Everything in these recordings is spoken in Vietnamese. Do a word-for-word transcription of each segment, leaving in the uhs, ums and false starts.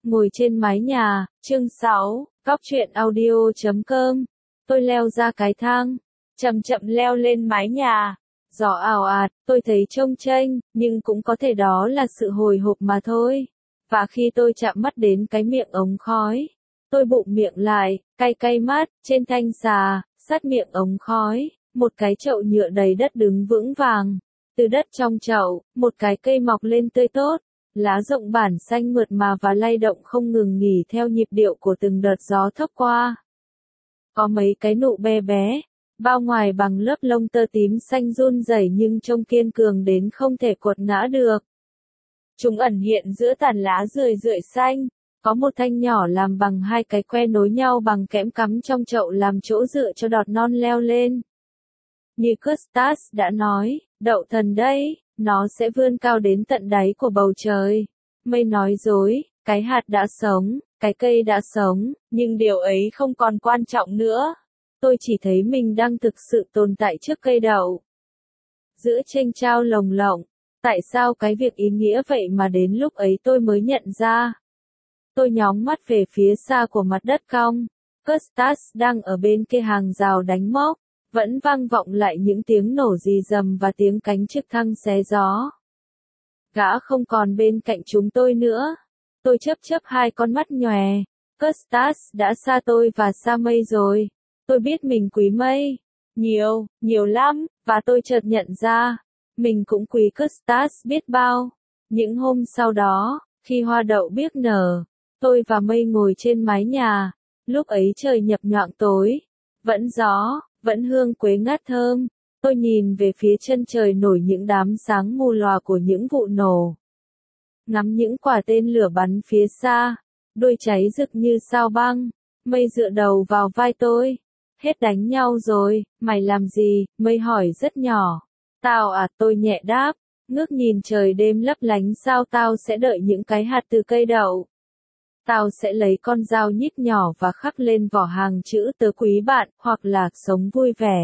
Ngồi trên mái nhà, chương sáu, góc truyện audio chấm com. Tôi leo ra cái thang, chậm chậm leo lên mái nhà. Gió ào ạt, tôi thấy trông chênh, nhưng cũng có thể đó là sự hồi hộp mà thôi. Và khi tôi chạm mắt đến cái miệng ống khói, tôi bụm miệng lại, cay cay mắt, trên thanh xà, sát miệng ống khói, một cái chậu nhựa đầy đất đứng vững vàng. Từ đất trong chậu, một cái cây mọc lên tươi tốt. Lá rộng bản xanh mượt mà và lay động không ngừng nghỉ theo nhịp điệu của từng đợt gió thốc qua. Có mấy cái nụ bé bé, bao ngoài bằng lớp lông tơ tím xanh run rẩy nhưng trông kiên cường đến không thể quật ngã được. Chúng ẩn hiện giữa tàn lá rười rượi xanh, có một thanh nhỏ làm bằng hai cái que nối nhau bằng kẽm cắm trong chậu làm chỗ dựa cho đọt non leo lên. Như Custas đã nói, đậu thần đấy. Nó sẽ vươn cao đến tận đáy của bầu trời. Mây nói dối, cái hạt đã sống, cái cây đã sống, nhưng điều ấy không còn quan trọng nữa. Tôi chỉ thấy mình đang thực sự tồn tại trước cây đậu. Giữa chênh chao lồng lộng, tại sao cái việc ý nghĩa vậy mà đến lúc ấy tôi mới nhận ra. Tôi nhóng mắt về phía xa của mặt đất cong. Custas đang ở bên kia hàng rào đánh mốc. Vẫn vang vọng lại những tiếng nổ rì rầm và tiếng cánh trực thăng xé gió. Gã không còn bên cạnh chúng tôi nữa. Tôi chớp chớp hai con mắt nhòe. Custas đã xa tôi và xa mây rồi. Tôi biết mình quý mây. Nhiều, nhiều lắm, và tôi chợt nhận ra. Mình cũng quý Custas biết bao. Những hôm sau đó, khi hoa đậu biếc nở, tôi và mây ngồi trên mái nhà. Lúc ấy trời nhập nhoạng tối. Vẫn gió. Vẫn hương quế ngát thơm, tôi nhìn về phía chân trời nổi những đám sáng mù lòa của những vụ nổ. Ngắm những quả tên lửa bắn phía xa, đuôi cháy rực như sao băng, mây dựa đầu vào vai tôi. Hết đánh nhau rồi, mày làm gì, mây hỏi rất nhỏ. Tao à, tôi nhẹ đáp, ngước nhìn trời đêm lấp lánh sao tao sẽ đợi những cái hạt từ cây đậu. Tao sẽ lấy con dao nhíp nhỏ và khắc lên vỏ hàng chữ tớ quý bạn, hoặc là sống vui vẻ.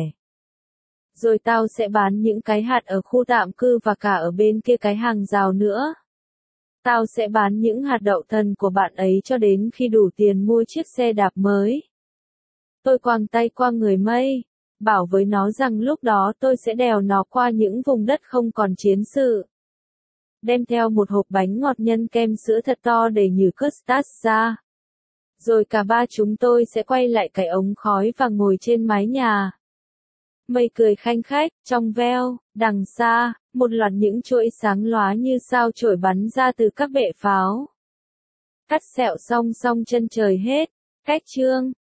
Rồi tao sẽ bán những cái hạt ở khu tạm cư và cả ở bên kia cái hàng rào nữa. Tao sẽ bán những hạt đậu thần của bạn ấy cho đến khi đủ tiền mua chiếc xe đạp mới. Tôi quàng tay qua người mây, bảo với nó rằng lúc đó tôi sẽ đèo nó qua những vùng đất không còn chiến sự. Đem theo một hộp bánh ngọt nhân kem sữa thật to để nhử Custas ra. Rồi cả ba chúng tôi sẽ quay lại cái ống khói và ngồi trên mái nhà. Mây cười khanh khách, trong veo, đằng xa, một loạt những chuỗi sáng lóa như sao chổi bắn ra từ các bệ pháo. Cắt sẹo song song chân trời hết, cách chương.